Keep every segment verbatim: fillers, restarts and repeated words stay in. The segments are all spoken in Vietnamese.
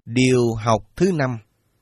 Điều học thứ năm.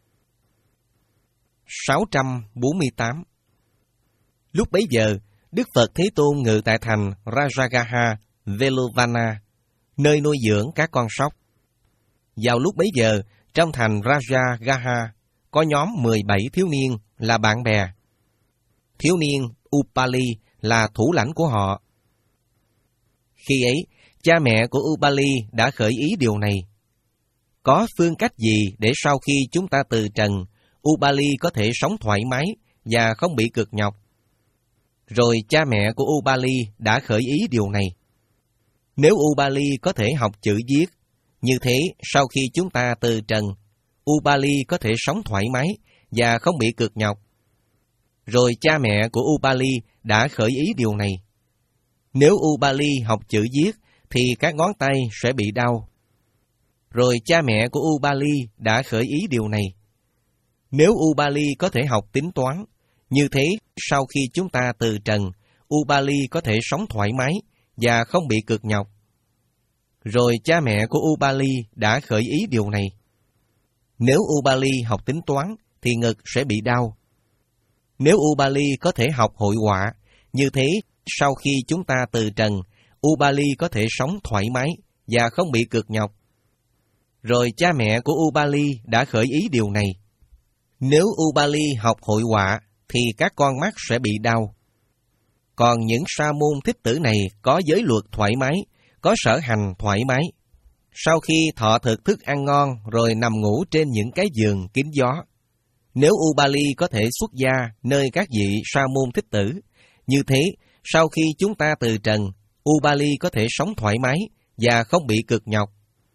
sáu trăm bốn mươi tám. Lúc bấy giờ, Đức Phật Thế Tôn ngự tại thành Rajagaha, Veluvana, nơi nuôi dưỡng các con sóc. Vào lúc bấy giờ, trong thành Rajagaha, có nhóm mười bảy thiếu niên là bạn bè. Thiếu niên Upali là thủ lãnh của họ. Khi ấy, cha mẹ của Upali đã khởi ý điều này. Có phương cách gì để sau khi chúng ta từ trần, Upali có thể sống thoải mái và không bị cực nhọc? Rồi cha mẹ của Upali đã khởi ý điều này. Nếu Upali có thể học chữ viết, như thế sau khi chúng ta từ trần, Upali có thể sống thoải mái và không bị cực nhọc. Rồi cha mẹ của Upali đã khởi ý điều này. Nếu Upali học chữ viết, thì các ngón tay sẽ bị đau. Rồi cha mẹ của Upali đã khởi ý điều này. Nếu Upali có thể học tính toán, như thế sau khi chúng ta từ trần, Upali có thể sống thoải mái và không bị cực nhọc. Rồi cha mẹ của Upali đã khởi ý điều này. Nếu Upali học tính toán, thì ngực sẽ bị đau. Nếu Upali có thể học hội họa, như thế sau khi chúng ta từ trần, Upali có thể sống thoải mái và không bị cực nhọc. Rồi cha mẹ của Upali đã khởi ý điều này. Nếu Upali học hội họa, thì các con mắt sẽ bị đau. Còn những sa môn thích tử này có giới luật thoải mái, có sở hành thoải mái. Sau khi thọ thực thức ăn ngon rồi nằm ngủ trên những cái giường kín gió. Nếu Upali có thể xuất gia nơi các vị sa môn thích tử, như thế sau khi chúng ta từ trần, Upali có thể sống thoải mái và không bị cực nhọc.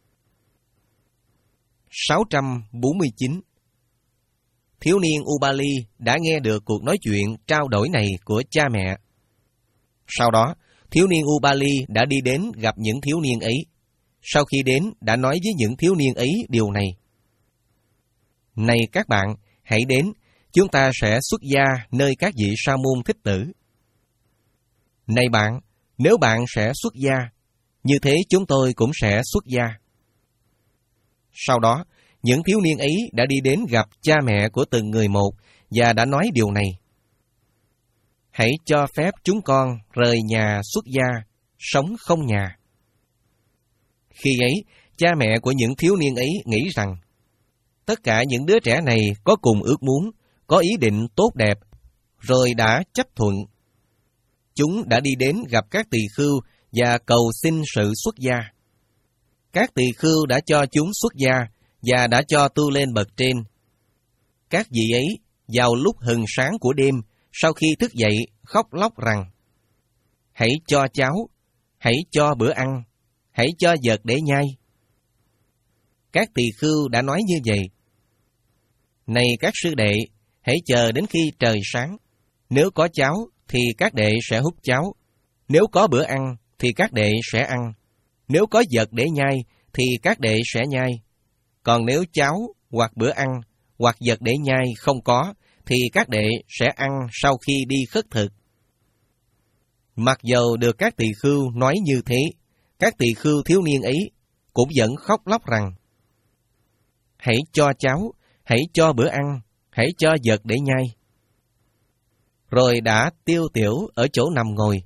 sáu trăm bốn mươi chín. Thiếu niên Upali đã nghe được cuộc nói chuyện trao đổi này của cha mẹ. Sau đó, thiếu niên Upali đã đi đến gặp những thiếu niên ấy. Sau khi đến, đã nói với những thiếu niên ấy điều này. Này các bạn, hãy đến, chúng ta sẽ xuất gia nơi các vị sa môn thích tử. Này bạn, nếu bạn sẽ xuất gia, như thế chúng tôi cũng sẽ xuất gia. Sau đó, những thiếu niên ấy đã đi đến gặp cha mẹ của từng người một và đã nói điều này. Hãy cho phép chúng con rời nhà xuất gia, sống không nhà. Khi ấy, cha mẹ của những thiếu niên ấy nghĩ rằng, tất cả những đứa trẻ này có cùng ước muốn, có ý định tốt đẹp, rồi đã chấp thuận. Chúng đã đi đến gặp các tỳ khưu và cầu xin sự xuất gia. Các tỳ khưu đã cho chúng xuất gia và đã cho tu lên bậc trên. Các vị ấy, vào lúc hừng sáng của đêm, sau khi thức dậy, khóc lóc rằng, hãy cho cháo, hãy cho bữa ăn, hãy cho vật để nhai. Các tỳ khưu đã nói như vậy. Này các sư đệ, hãy chờ đến khi trời sáng. Nếu có cháo, thì các đệ sẽ hút cháo. Nếu có bữa ăn, thì các đệ sẽ ăn. Nếu có vật để nhai, thì các đệ sẽ nhai. Còn nếu cháo, hoặc bữa ăn, hoặc vật để nhai không có, thì các đệ sẽ ăn sau khi đi khất thực. Mặc dầu được các tỳ khưu nói như thế, các tỳ khưu thiếu niên ấy cũng vẫn khóc lóc rằng, hãy cho cháo, hãy cho bữa ăn, hãy cho vật để nhai. Rồi đã tiêu tiểu ở chỗ nằm ngồi.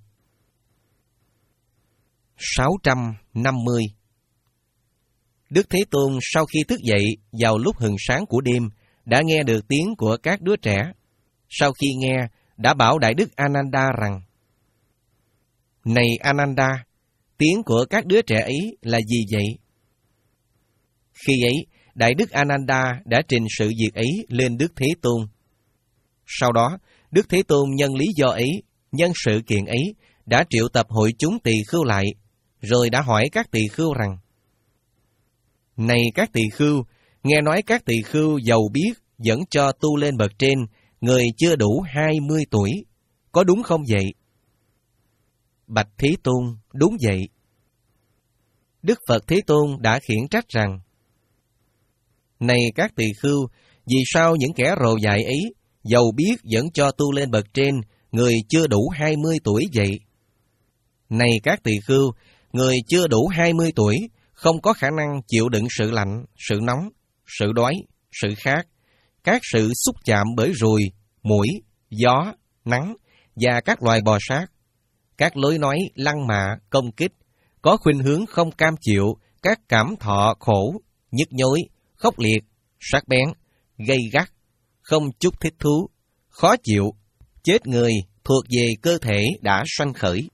sáu trăm năm mươi. Đức Thế Tôn sau khi thức dậy vào lúc hừng sáng của đêm, đã nghe được tiếng của các đứa trẻ. Sau khi nghe, đã bảo Đại Đức Ananda rằng, này Ananda, tiếng của các đứa trẻ ấy là gì vậy? Khi ấy, Đại Đức Ananda đã trình sự việc ấy lên Đức Thế Tôn. Sau đó, Đức Thế Tôn nhân lý do ấy, nhân sự kiện ấy, đã triệu tập hội chúng tỳ khưu lại, rồi đã hỏi các tỳ khưu rằng, này các tỳ khưu, nghe nói các tỳ khưu giàu biết vẫn cho tu lên bậc trên, người chưa đủ hai mươi tuổi, có đúng không vậy? Bạch Thế Tôn, đúng vậy. Đức Phật Thế Tôn đã khiển trách rằng, này các tỳ khưu, vì sao những kẻ rồ dại ấy, giàu biết vẫn cho tu lên bậc trên, người chưa đủ hai mươi tuổi vậy? Này các tỳ khưu, người chưa đủ hai mươi tuổi, không có khả năng chịu đựng sự lạnh, sự nóng, sự đói, sự khát, các sự xúc chạm bởi ruồi, muỗi, gió, nắng và các loài bò sát, các lối nói lăng mạ, công kích, có khuynh hướng không cam chịu, các cảm thọ khổ, nhức nhối, khốc liệt, sắc bén, gay gắt, không chút thích thú, khó chịu, chết người thuộc về cơ thể đã sanh khởi.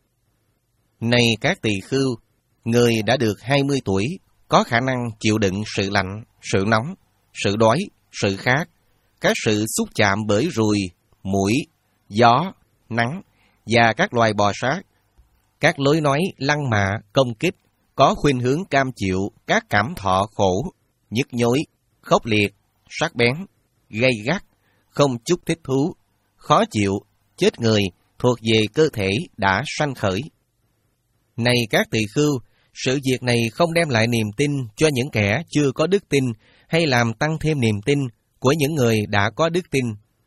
Này các tỳ khưu, người đã được hai mươi tuổi, có khả năng chịu đựng sự lạnh, sự nóng, sự đói, sự khát, các sự xúc chạm bởi ruồi, muỗi, gió, nắng và các loài bò sát, các lối nói lăng mạ, công kích, có khuynh hướng cam chịu, các cảm thọ khổ, nhức nhối, khốc liệt, sắc bén, gay gắt, không chút thích thú, khó chịu, chết người thuộc về cơ thể đã sanh khởi. Này các tỳ khưu, sự việc này không đem lại niềm tin cho những kẻ chưa có đức tin hay làm tăng thêm niềm tin của những người đã có đức tin.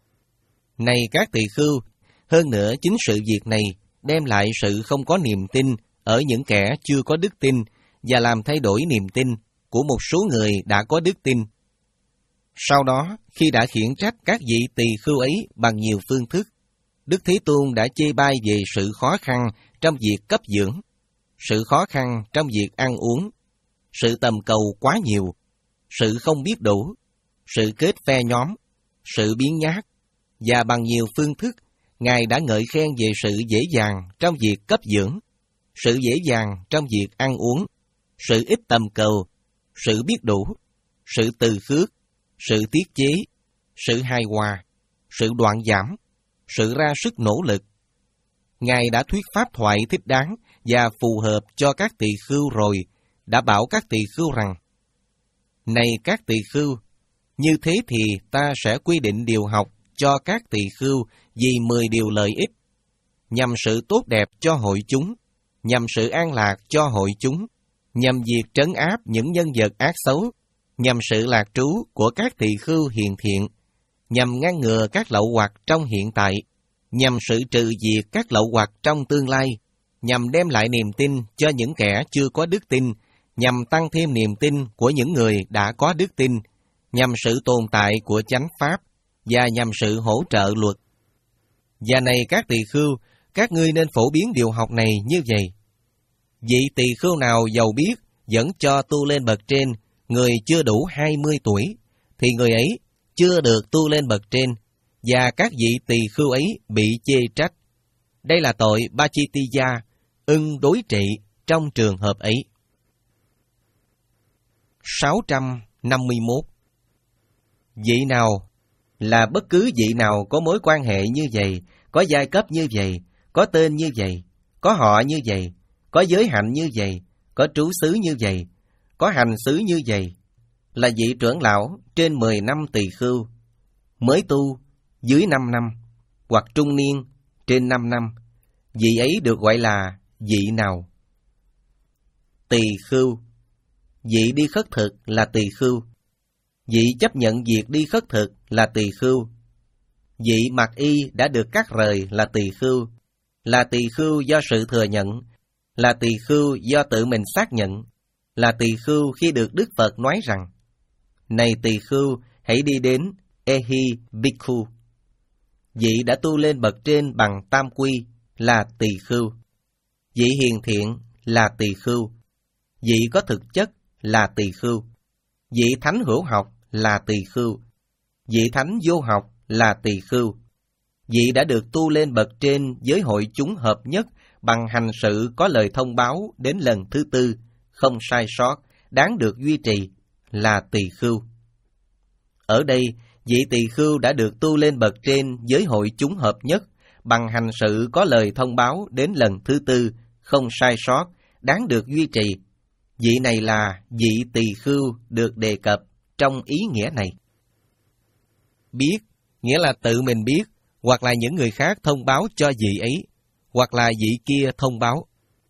Này các tỳ khưu, hơn nữa chính sự việc này đem lại sự không có niềm tin ở những kẻ chưa có đức tin và làm thay đổi niềm tin của một số người đã có đức tin. Sau đó, khi đã khiển trách các vị tỳ khưu ấy bằng nhiều phương thức, Đức Thế Tôn đã chê bai về sự khó khăn trong việc cấp dưỡng, sự khó khăn trong việc ăn uống, sự tầm cầu quá nhiều, sự không biết đủ, sự kết phe nhóm, sự biếng nhác, và bằng nhiều phương thức, Ngài đã ngợi khen về sự dễ dàng trong việc cấp dưỡng, sự dễ dàng trong việc ăn uống, sự ít tầm cầu, sự biết đủ, sự từ khước, sự tiết chế, sự hài hòa, sự đoạn giảm, sự ra sức nỗ lực. Ngài đã thuyết pháp thoại thích đáng và phù hợp cho các tỳ khưu rồi, đã bảo các tỳ khưu rằng: Này các tỳ khưu, như thế thì ta sẽ quy định điều học cho các tỳ khưu vì mười điều lợi ích, nhằm sự tốt đẹp cho hội chúng, nhằm sự an lạc cho hội chúng, nhằm việc trấn áp những nhân vật ác xấu, nhằm sự lạc trú của các tỳ khưu hiền thiện, nhằm ngăn ngừa các lậu hoặc trong hiện tại, nhằm sự trừ diệt các lậu hoặc trong tương lai, nhằm đem lại niềm tin cho những kẻ chưa có đức tin, nhằm tăng thêm niềm tin của những người đã có đức tin, nhằm sự tồn tại của chánh pháp, và nhằm sự hỗ trợ luật. Và này các tỳ khưu, các ngươi nên phổ biến điều học này như vậy. Vị tỳ khưu nào giàu biết dẫn cho tu lên bậc trên, người chưa đủ hai mươi tuổi, thì người ấy chưa được tu lên bậc trên, và các vị tỳ khưu ấy bị chê trách. Đây là tội Bachitiya, ưng đối trị trong trường hợp ấy. sáu trăm năm mươi mốt. Vị nào là bất cứ vị nào có mối quan hệ như vậy, có giai cấp như vậy, có tên như vậy, có họ như vậy, có giới hạnh như vậy, có trú xứ như vậy, có hành xứ như vậy, là vị trưởng lão trên mười năm tỳ khưu, mới tu dưới năm năm, hoặc trung niên trên năm năm, vị ấy được gọi là vị nào? Tỳ khưu. Vị đi khất thực là tỳ khưu. Vị chấp nhận việc đi khất thực là tỳ khưu. Vị mặc y đã được cắt rời là tỳ khưu, là tỳ khưu do sự thừa nhận, là tỳ khưu do tự mình xác nhận, là tỳ khưu khi được Đức Phật nói rằng: Này tỳ khưu, hãy đi đến Ehi Bhikkhu. Vị đã tu lên bậc trên bằng tam quy là tỳ khưu. Vị hiền thiện là tỳ khưu. Vị có thực chất là tỳ khưu. Vị thánh hữu học là tỳ khưu. Vị thánh vô học là tỳ khưu. Vị đã được tu lên bậc trên với hội chúng hợp nhất bằng hành sự có lời thông báo đến lần thứ tư, không sai sót, đáng được duy trì là tỳ khưu. Ở đây, vị tỳ khưu đã được tu lên bậc trên với hội chúng hợp nhất bằng hành sự có lời thông báo đến lần thứ tư, không sai sót, đáng được duy trì. Vị này là vị tỳ khưu được đề cập trong ý nghĩa này. Biết nghĩa là tự mình biết, hoặc là những người khác thông báo cho vị ấy, hoặc là vị kia thông báo.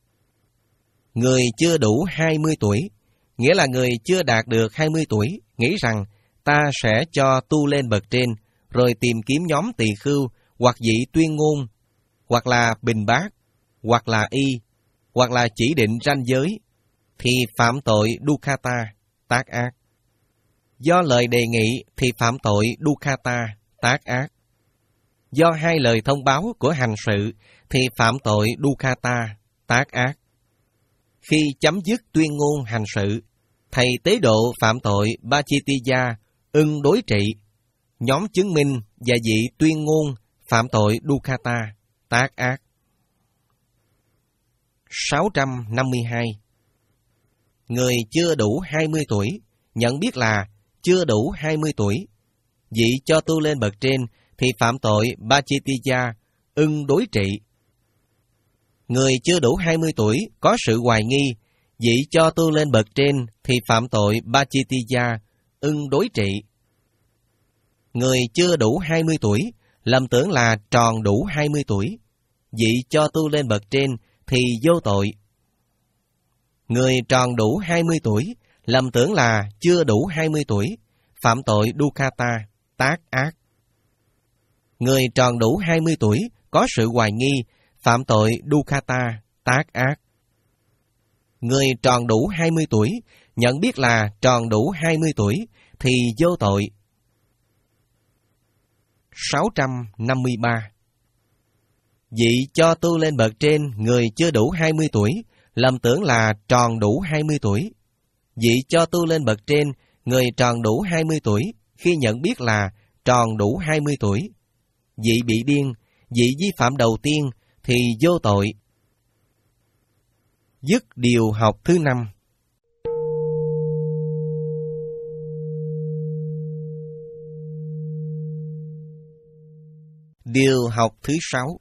Người chưa đủ hai mươi tuổi, nghĩa là người chưa đạt được hai mươi tuổi, nghĩ rằng ta sẽ cho tu lên bậc trên, rồi tìm kiếm nhóm tỳ khưu, hoặc vị tuyên ngôn, hoặc là bình bát, hoặc là y, hoặc là chỉ định ranh giới, thì phạm tội Dukkata, tác ác. Do lời đề nghị thì phạm tội dukkata, tác ác. Do hai lời thông báo của hành sự thì phạm tội dukkata, tác ác. Khi chấm dứt tuyên ngôn hành sự, thầy tế độ phạm tội Pācittiya, ưng đối trị. Nhóm chứng minh và vị tuyên ngôn phạm tội dukkata, tác ác. sáu trăm năm mươi hai. Người chưa đủ hai mươi tuổi, nhận biết là chưa đủ hai mươi tuổi. Vị cho tu lên bậc trên thì phạm tội Pācittiya, ưng đối trị. Người chưa đủ hai mươi tuổi có sự hoài nghi, vị cho tu lên bậc trên thì phạm tội Pācittiya, ưng đối trị. Người chưa đủ hai mươi tuổi lầm tưởng là tròn đủ hai mươi tuổi, vị cho tu lên bậc trên thì vô tội. Người tròn đủ hai mươi tuổi lầm tưởng là chưa đủ hai mươi tuổi, phạm tội dukkata, tác ác. Người tròn đủ hai mươi tuổi có sự hoài nghi, phạm tội dukkata, tác ác. Người tròn đủ hai mươi tuổi nhận biết là tròn đủ hai mươi tuổi thì vô tội. sáu trăm năm mươi ba. Vị cho tu lên bậc trên người chưa đủ hai mươi tuổi lầm tưởng là tròn đủ hai mươi tuổi. Vị cho tu lên bậc trên người tròn đủ hai mươi tuổi khi nhận biết là tròn đủ hai mươi tuổi. Vị bị điên, vị vi phạm đầu tiên thì vô tội. Dứt điều học thứ năm. Điều học thứ sáu.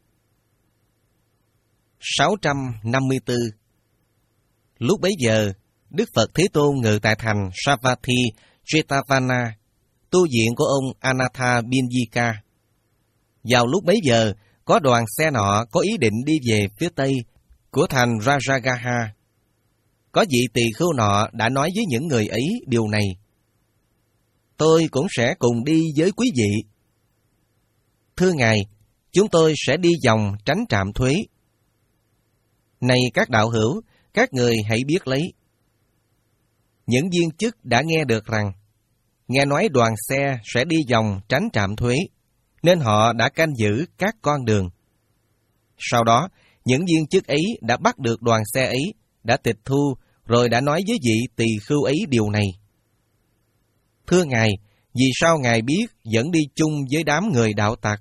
sáu trăm năm mươi tư. Lúc bấy giờ, Đức Phật Thế Tôn ngự tại thành Savatthi, Jetavana, tu viện của ông Anatha Binyika. Vào lúc bấy giờ, có đoàn xe nọ có ý định đi về phía tây của thành Rajagaha. Có vị tỳ khưu nọ đã nói với những người ấy điều này: tôi cũng sẽ cùng đi với quý vị. Thưa Ngài, chúng tôi sẽ đi vòng tránh trạm thuế. Này các đạo hữu, các người hãy biết lấy. Những viên chức đã nghe được rằng, nghe nói đoàn xe sẽ đi vòng tránh trạm thuế, nên họ đã canh giữ các con đường. Sau đó, những viên chức ấy đã bắt được đoàn xe ấy, đã tịch thu, rồi đã nói với vị tỳ khưu ấy điều này: thưa Ngài, vì sao Ngài biết dẫn đi chung với đám người đạo tặc?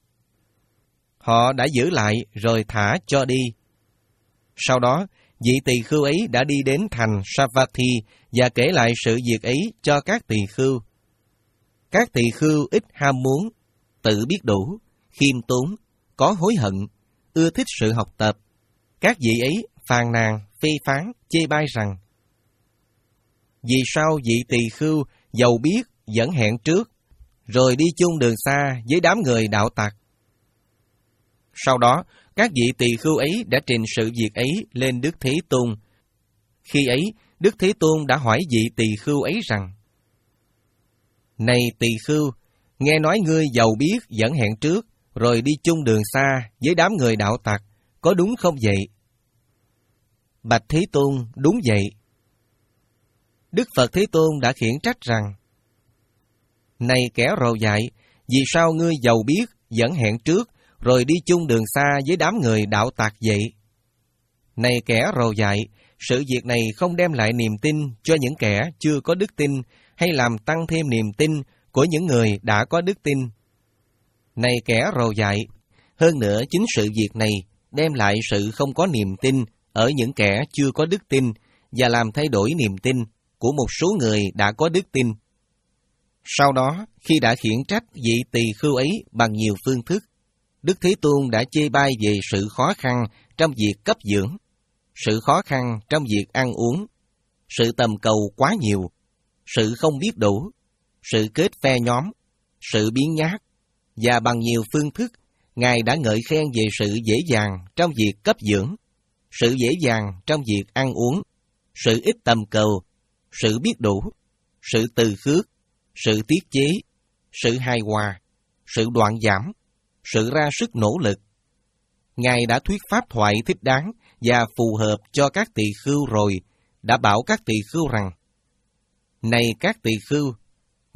Họ đã giữ lại rồi thả cho đi. Sau đó, vị tỳ khưu ấy đã đi đến thành Savatthi và kể lại sự việc ấy cho các tỳ khưu. Các tỳ khưu ít ham muốn, tự biết đủ, khiêm tốn, có hối hận, ưa thích sự học tập. Các vị ấy phàn nàn, phê phán, chê bai rằng: vì sao vị tỳ khưu giàu biết dẫn hẹn trước, rồi đi chung đường xa với đám người đạo tặc? Sau đó, các vị tỳ khưu ấy đã trình sự việc ấy lên Đức Thế Tôn. Khi ấy, Đức Thế Tôn đã hỏi vị tỳ khưu ấy rằng: này tỳ khưu, nghe nói ngươi giàu biết dẫn hẹn trước, rồi đi chung đường xa với đám người đạo tặc, có đúng không vậy? Bạch Thế Tôn, đúng vậy. Đức Phật Thế Tôn đã khiển trách rằng: này kẻ rồ dại, vì sao ngươi giàu biết dẫn hẹn trước, rồi đi chung đường xa với đám người đạo tặc vậy? Này kẻ rồ dại, sự việc này không đem lại niềm tin cho những kẻ chưa có đức tin, hay làm tăng thêm niềm tin của những người đã có đức tin. Này kẻ rồ dại, hơn nữa chính sự việc này đem lại sự không có niềm tin ở những kẻ chưa có đức tin và làm thay đổi niềm tin của một số người đã có đức tin. Sau đó, khi đã khiển trách vị tỳ khưu ấy bằng nhiều phương thức, Đức Thế Tôn đã chê bai về sự khó khăn trong việc cấp dưỡng, sự khó khăn trong việc ăn uống, sự tầm cầu quá nhiều, sự không biết đủ, sự kết phe nhóm, sự biếng nhác, và bằng nhiều phương thức, Ngài đã ngợi khen về sự dễ dàng trong việc cấp dưỡng, sự dễ dàng trong việc ăn uống, sự ít tầm cầu, sự biết đủ, sự từ khước, sự tiết chế, sự hài hòa, sự đoạn giảm, sự ra sức nỗ lực. Ngài đã thuyết pháp thoại thích đáng và phù hợp cho các tỳ khưu rồi, đã bảo các tỳ khưu rằng: này các tỳ khưu,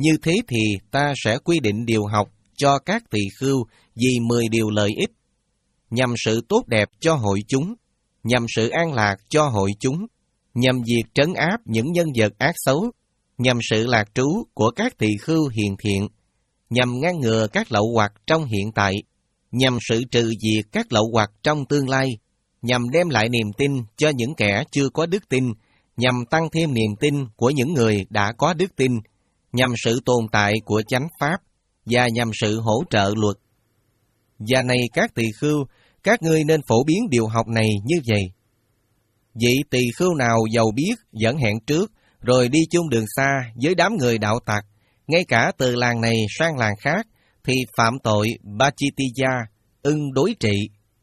Như thế thì ta sẽ quy định điều học cho các tỳ khưu vì mười điều lợi ích, nhằm sự tốt đẹp cho hội chúng, nhằm sự an lạc cho hội chúng, nhằm việc trấn áp những nhân vật ác xấu, nhằm sự lạc trú của các tỳ khưu hiền thiện, nhằm ngăn ngừa các lậu hoặc trong hiện tại, nhằm sự trừ diệt các lậu hoặc trong tương lai, nhằm đem lại niềm tin cho những kẻ chưa có đức tin, nhằm tăng thêm niềm tin của những người đã có đức tin, nhằm sự tồn tại của chánh pháp, và nhằm sự hỗ trợ luật. Và này các tỳ khưu, các ngươi nên phổ biến điều học này như vậy. Vị tỳ khưu nào giàu biết dẫn hẹn trước, rồi đi chung đường xa với đám người đạo tặc, ngay cả từ làng này sang làng khác, thì phạm tội Bachitiya, ưng đối trị.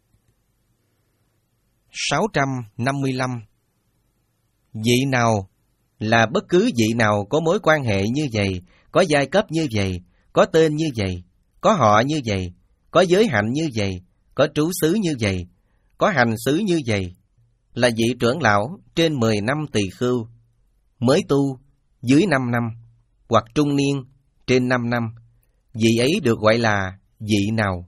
sáu trăm năm mươi lăm. Vị nào là bất cứ vị nào có mối quan hệ như vậy, có giai cấp như vậy, có tên như vậy, có họ như vậy, có giới hạnh như vậy, có trú xứ như vậy, có hành xứ như vậy, là vị trưởng lão trên mười năm tỳ khưu, mới tu dưới năm năm, hoặc trung niên trên năm năm, vị ấy được gọi là vị nào?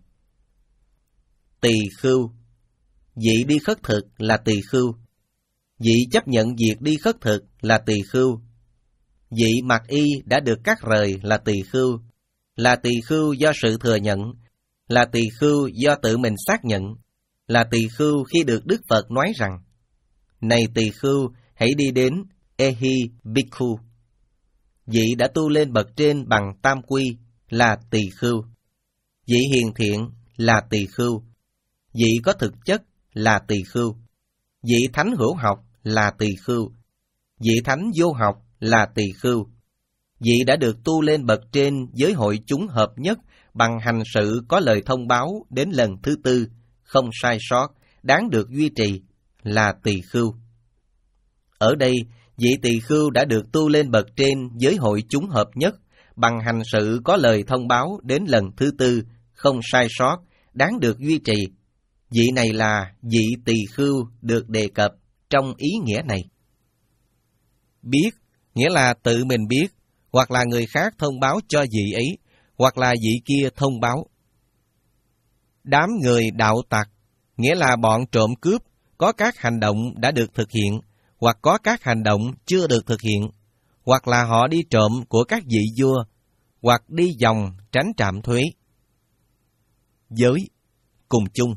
Tỳ khưu. Vị đi khất thực là tỳ khưu. Vị chấp nhận việc đi khất thực là tỳ khưu. Vị mặc y đã được cắt rời là tỳ khưu. Là tỳ khưu do sự thừa nhận, là tỳ khưu do tự mình xác nhận, là tỳ khưu khi được Đức Phật nói rằng: này tỳ khưu, hãy đi đến Ehi Bhikkhu. Vị đã tu lên bậc trên bằng tam quy là tỳ khưu. Vị hiền thiện là tỳ khưu. Vị có thực chất là tỳ khưu. Vị thánh hữu học là tỳ khưu. Vị thánh vô học là tỳ khưu. Vị đã được tu lên bậc trên với hội chúng hợp nhất bằng hành sự có lời thông báo đến lần thứ tư, không sai sót, đáng được duy trì là tỳ khưu. Ở đây, vị tỳ khưu đã được tu lên bậc trên với hội chúng hợp nhất bằng hành sự có lời thông báo đến lần thứ tư, không sai sót, đáng được duy trì. Vị này là vị tỳ khưu được đề cập trong ý nghĩa này. Biết nghĩa là tự mình biết, hoặc là người khác thông báo cho vị ấy, hoặc là vị kia thông báo. Đám người đạo tặc nghĩa là bọn trộm cướp, có các hành động đã được thực hiện, hoặc có các hành động chưa được thực hiện, hoặc là họ đi trộm của các vị vua, hoặc đi vòng tránh trạm thuế. Giới, cùng chung.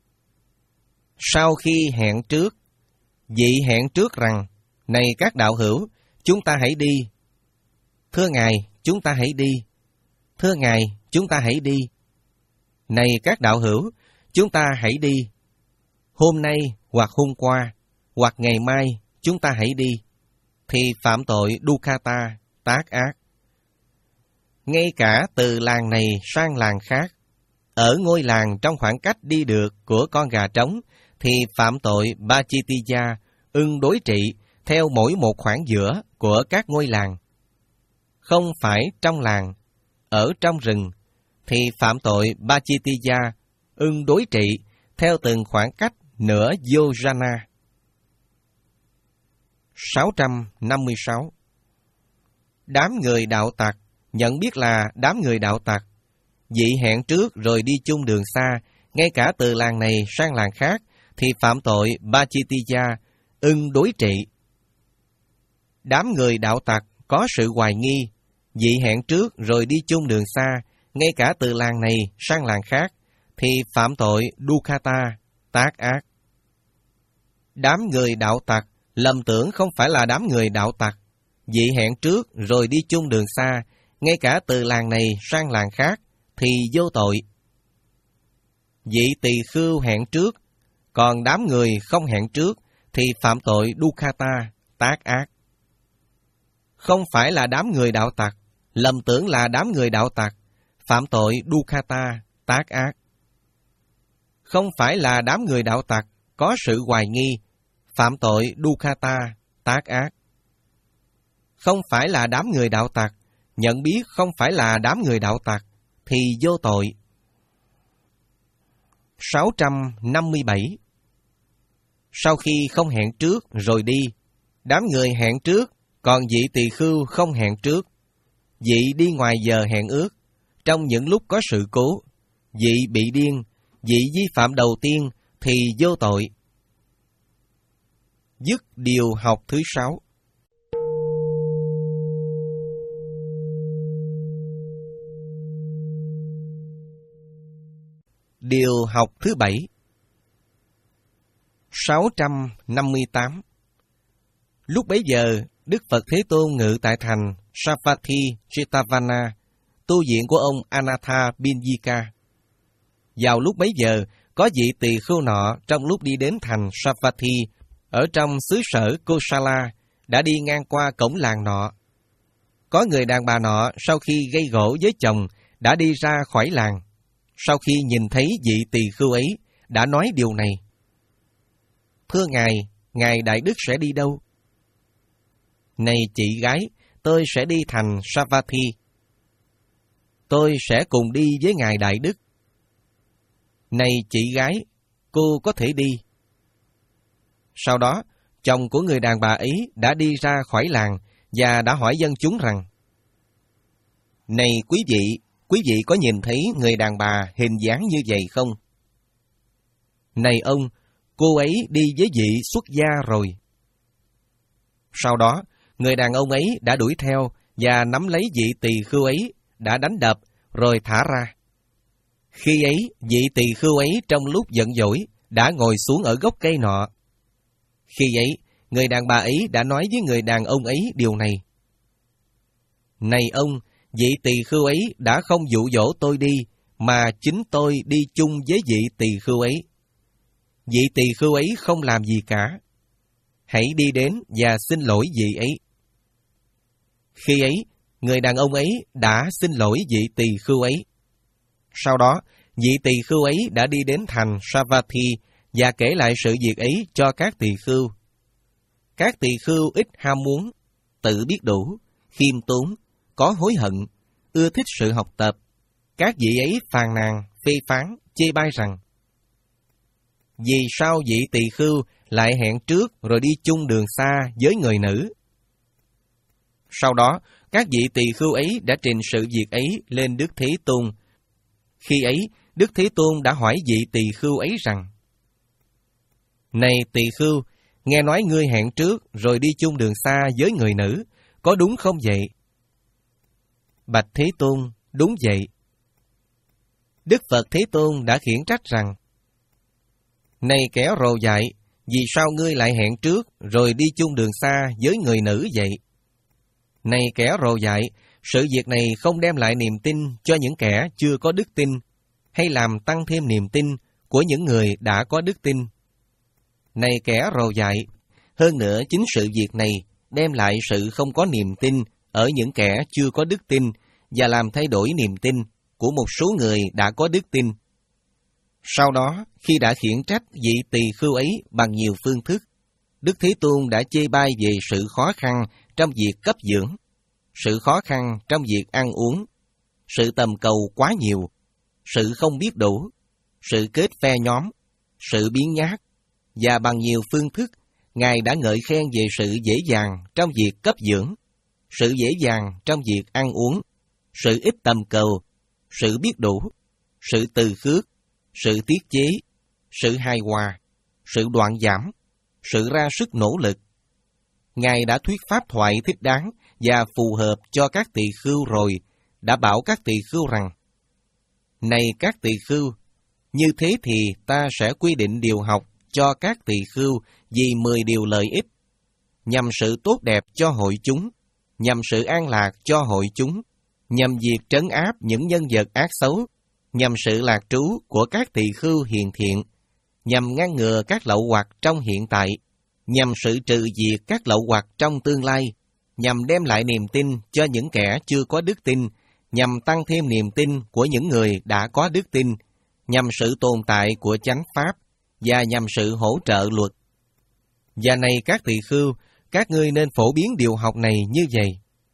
Sau khi hẹn trước, vị hẹn trước rằng: này các đạo hữu, chúng ta hãy đi. Thưa Ngài, chúng ta hãy đi. Thưa Ngài, chúng ta hãy đi. Này các đạo hữu, chúng ta hãy đi. Hôm nay, hoặc hôm qua, hoặc ngày mai, chúng ta hãy đi. Thì phạm tội Dukkata, tác ác. Ngay cả từ làng này sang làng khác, ở ngôi làng trong khoảng cách đi được của con gà trống, thì phạm tội Bachitiya, ưng đối trị theo mỗi một khoảng giữa của các ngôi làng. Không phải trong làng, ở trong rừng, thì phạm tội Bachitiya, ưng đối trị theo từng khoảng cách nửa yojana. sáu trăm năm mươi sáu. Đám người đạo tặc nhận biết là đám người đạo tặc. Vị hẹn trước rồi đi chung đường xa, ngay cả từ làng này sang làng khác, thì phạm tội Bachitiya, ưng đối trị. Đám người đạo tặc có sự hoài nghi. Vị hẹn trước rồi đi chung đường xa, ngay cả từ làng này sang làng khác, thì phạm tội Dukkata, tác ác. Đám người đạo tặc lầm tưởng không phải là đám người đạo tặc. Vị hẹn trước rồi đi chung đường xa, ngay cả từ làng này sang làng khác, thì vô tội. Vị tỳ khưu hẹn trước, còn đám người không hẹn trước, thì phạm tội Dukkata, tác ác. Không phải là đám người đạo tặc, lầm tưởng là đám người đạo tặc, phạm tội Dukkata, tác ác. Không phải là đám người đạo tặc, có sự hoài nghi, phạm tội Dukkata, tác ác. Không phải là đám người đạo tặc, nhận biết không phải là đám người đạo tặc, thì vô tội. sáu trăm năm mươi bảy. Sau khi không hẹn trước rồi đi, đám người hẹn trước, còn vị tỳ khưu không hẹn trước. vị đi ngoài giờ hẹn ước, trong những lúc có sự cố, vị bị điên, vị vi phạm đầu tiên thì vô tội. Dứt điều học thứ sáu. Điều học thứ bảy. sáu trăm năm mươi tám. Lúc bấy giờ, Đức Phật Thế Tôn ngự tại thành Savatthi Jetavana, tu viện của ông Anatha Binyika. Vào lúc bấy giờ, có vị tỳ khưu nọ trong lúc đi đến thành Savatthi, ở trong xứ sở Kosala, đã đi ngang qua cổng làng nọ. Có người đàn bà nọ sau khi gây gổ với chồng đã đi ra khỏi làng. Sau khi nhìn thấy vị tỳ khưu ấy, đã nói điều này: Thưa Ngài, Ngài Đại Đức sẽ đi đâu? Này chị gái, tôi sẽ đi thành Savatthi. Tôi sẽ cùng đi với Ngài Đại Đức. Này chị gái, cô có thể đi. Sau đó, chồng của người đàn bà ấy đã đi ra khỏi làng và đã hỏi dân chúng rằng: Này quý vị, quý vị có nhìn thấy người đàn bà hình dáng như vậy không? Này ông, cô ấy đi với vị xuất gia rồi. Sau đó, người đàn ông ấy đã đuổi theo và nắm lấy vị tỳ khưu ấy, đã đánh đập, rồi thả ra. Khi ấy, vị tỳ khưu ấy trong lúc giận dỗi đã ngồi xuống ở gốc cây nọ. Khi ấy, người đàn bà ấy đã nói với người đàn ông ấy điều này: Này ông, vị tỳ khưu ấy đã không dụ dỗ tôi đi, mà chính tôi đi chung với vị tỳ khưu ấy. Vị tỳ khưu ấy không làm gì cả. Hãy đi đến và xin lỗi vị ấy. Khi ấy, người đàn ông ấy đã xin lỗi vị tỳ khưu ấy. Sau đó, vị tỳ khưu ấy đã đi đến thành Savatthi và kể lại sự việc ấy cho các tỳ khưu. Các tỳ khưu ít ham muốn, tự biết đủ, khiêm tốn, có hối hận, ưa thích sự học tập. Các vị ấy phàn nàn, phê phán, chê bai rằng: Vì sao vị tỳ khưu lại hẹn trước rồi đi chung đường xa với người nữ? Sau đó, các vị tỳ khưu ấy đã trình sự việc ấy lên Đức Thế Tôn. Khi ấy, Đức Thế Tôn đã hỏi vị tỳ khưu ấy rằng: Này tỳ khưu, nghe nói ngươi hẹn trước rồi đi chung đường xa với người nữ, có đúng không vậy? Bạch Thế Tôn, đúng vậy. Đức Phật Thế Tôn đã khiển trách rằng: Này kẻ rồ dại, vì sao ngươi lại hẹn trước rồi đi chung đường xa với người nữ vậy? Này kẻ rồ dại, sự việc này không đem lại niềm tin cho những kẻ chưa có đức tin, hay làm tăng thêm niềm tin của những người đã có đức tin. Này kẻ rồ dại, hơn nữa chính sự việc này đem lại sự không có niềm tin ở những kẻ chưa có đức tin và làm thay đổi niềm tin của một số người đã có đức tin. Sau đó, khi đã khiển trách vị tỳ khưu ấy bằng nhiều phương thức, Đức Thế Tôn đã chê bai về sự khó khăn trong việc cấp dưỡng, sự khó khăn trong việc ăn uống, sự tầm cầu quá nhiều, sự không biết đủ, sự kết phe nhóm, sự biến nhát, và bằng nhiều phương thức, Ngài đã ngợi khen về sự dễ dàng trong việc cấp dưỡng, sự dễ dàng trong việc ăn uống, sự ít tầm cầu, sự biết đủ, sự từ khước, sự tiết chế, sự hài hòa, sự đoạn giảm, sự ra sức nỗ lực. Ngài đã thuyết pháp thoại thích đáng và phù hợp cho các tỳ khưu rồi, đã bảo các tỳ khưu rằng: Này các tỳ khưu, như thế thì ta sẽ quy định điều học cho các tỳ khưu vì mười điều lợi ích, nhằm sự tốt đẹp cho hội chúng, nhằm sự an lạc cho hội chúng, nhằm việc trấn áp những nhân vật ác xấu, nhằm sự lạc trú của các tỳ khưu hiền thiện, nhằm ngăn ngừa các lậu hoặc trong hiện tại, nhằm sự trừ diệt các lậu hoặc trong tương lai, nhằm đem lại niềm tin cho những kẻ chưa có đức tin, nhằm tăng thêm niềm tin của những người đã có đức tin, nhằm sự tồn tại của chánh pháp, và nhằm sự hỗ trợ luật. Và này các tỳ khưu, các ngươi nên phổ biến điều học này như vậy.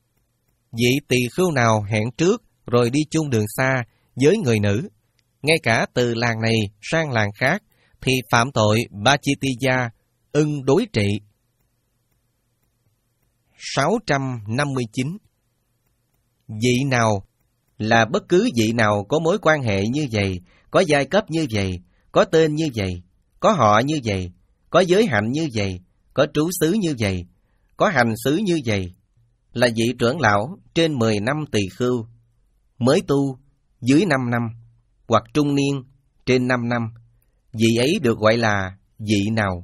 Vị tỳ khưu nào hẹn trước rồi đi chung đường xa với người nữ, ngay cả từ làng này sang làng khác, thì phạm tội Bachitiya, ưng đối trị. sáu trăm năm mươi chín. Vị nào là bất cứ vị nào có mối quan hệ như vậy, có giai cấp như vậy, có tên như vậy, có họ như vậy, có giới hạnh như vậy, có trú xứ như vậy, có hành xứ như vậy, là vị trưởng lão trên mười năm tỳ khưu, mới tu dưới năm năm, hoặc trung niên trên năm năm, vị ấy được gọi là vị nào?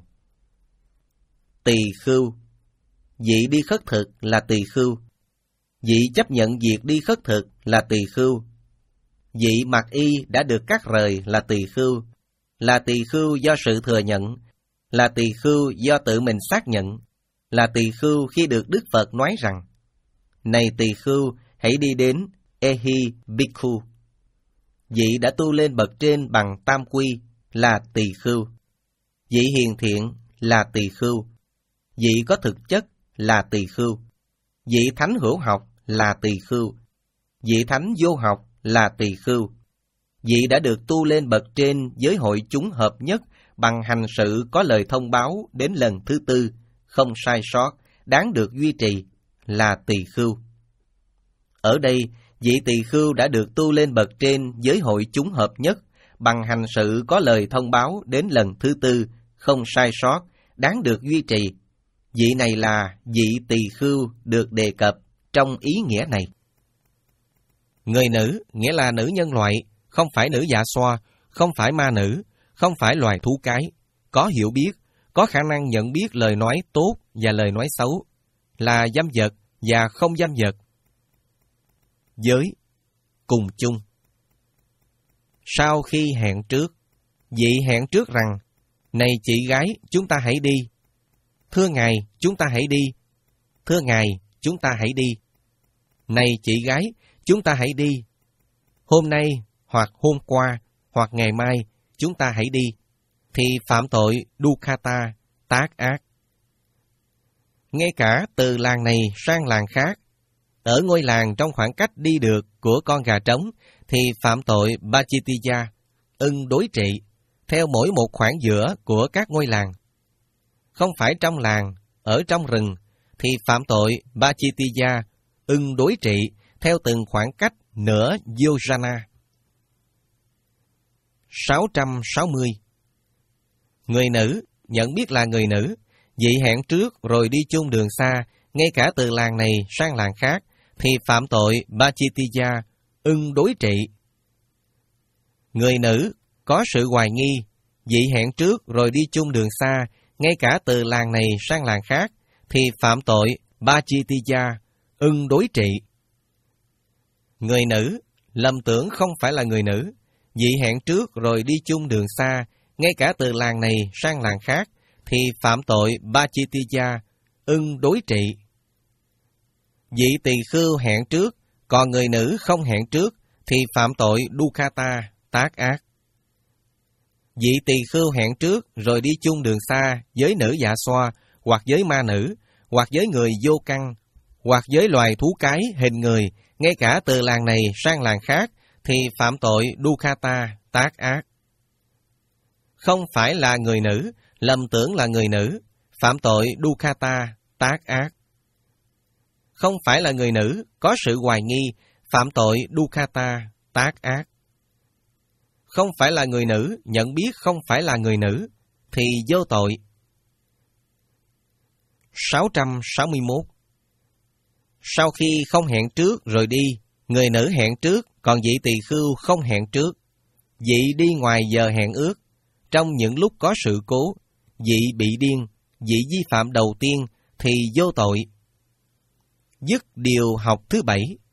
Tỳ khưu. Vị đi khất thực là tỳ khưu. Vị chấp nhận việc đi khất thực là tỳ khưu. Vị mặc y đã được cắt rời là tỳ khưu. Là tỳ khưu do sự thừa nhận. Là tỳ khưu do tự mình xác nhận. Là tỳ khưu khi được Đức Phật nói rằng: Này tỳ khưu, hãy đi đến Ehi Bhikkhu. Vị đã tu lên bậc trên bằng tam quy là tỳ khưu. Vị hiền thiện là tỳ khưu. Vị có thực chất là tỳ khưu. Vị thánh hữu học là tỳ khưu. Vị thánh vô học là tỳ khưu. Vị đã được tu lên bậc trên với hội chúng hợp nhất bằng hành sự có lời thông báo đến lần thứ tư, không sai sót, đáng được duy trì là tỳ khưu. Ở đây, vị tỳ khưu đã được tu lên bậc trên với hội chúng hợp nhất bằng hành sự có lời thông báo đến lần thứ tư, không sai sót, đáng được duy trì. Vị này là vị tỳ khưu được đề cập trong ý nghĩa này. Người nữ nghĩa là nữ nhân loại, không phải nữ dạ xoa, không phải ma nữ, không phải loài thú cái, có hiểu biết, có khả năng nhận biết lời nói tốt và lời nói xấu, là dâm vật và không dâm vật. Giới, cùng chung. Sau khi hẹn trước, vị hẹn trước rằng: Này chị gái, chúng ta hãy đi. Thưa ngài, chúng ta hãy đi. Thưa ngài, chúng ta hãy đi. Này chị gái, chúng ta hãy đi. Hôm nay, hoặc hôm qua, hoặc ngày mai, chúng ta hãy đi, thì phạm tội Dukkata, tác ác. Ngay cả từ làng này sang làng khác, ở ngôi làng trong khoảng cách đi được của con gà trống, thì phạm tội Pachittiya, ưng đối trị, theo mỗi một khoảng giữa của các ngôi làng. Không phải trong làng, ở trong rừng, thì phạm tội Pachittiya, ưng đối trị, theo từng khoảng cách nửa yojana. sáu trăm sáu mươi. Người nữ, nhận biết là người nữ, vị hẹn trước rồi đi chung đường xa, ngay cả từ làng này sang làng khác, thì phạm tội Pachittiya, ưng đối trị. Người nữ có sự hoài nghi, vị hẹn trước rồi đi chung đường xa, ngay cả từ làng này sang làng khác, thì phạm tội Pachittiya, ưng đối trị. Người nữ lầm tưởng không phải là người nữ, vị hẹn trước rồi đi chung đường xa, ngay cả từ làng này sang làng khác, thì phạm tội Pachittiya, ưng đối trị. Vị tỳ khưu hẹn trước, còn người nữ không hẹn trước, thì phạm tội Dukkata, tác ác. Vị tỳ khưu hẹn trước rồi đi chung đường xa với nữ dạ xoa, hoặc với ma nữ, hoặc với người vô căn, hoặc với loài thú cái hình người, ngay cả từ làng này sang làng khác, thì phạm tội Dukkata, tác ác. Không phải là người nữ, lầm tưởng là người nữ, phạm tội Dukkata, tác ác. Không phải là người nữ, có sự hoài nghi, phạm tội Dukkata, tác ác. Không phải là người nữ, nhận biết không phải là người nữ, thì vô tội. sáu trăm sáu mươi mốt. Sau khi không hẹn trước rồi đi, người nữ hẹn trước, còn vị tỳ khưu không hẹn trước. Vị đi ngoài giờ hẹn ước, trong những lúc có sự cố, vị bị điên, vị vi phạm đầu tiên thì vô tội. Dứt điều học thứ bảy.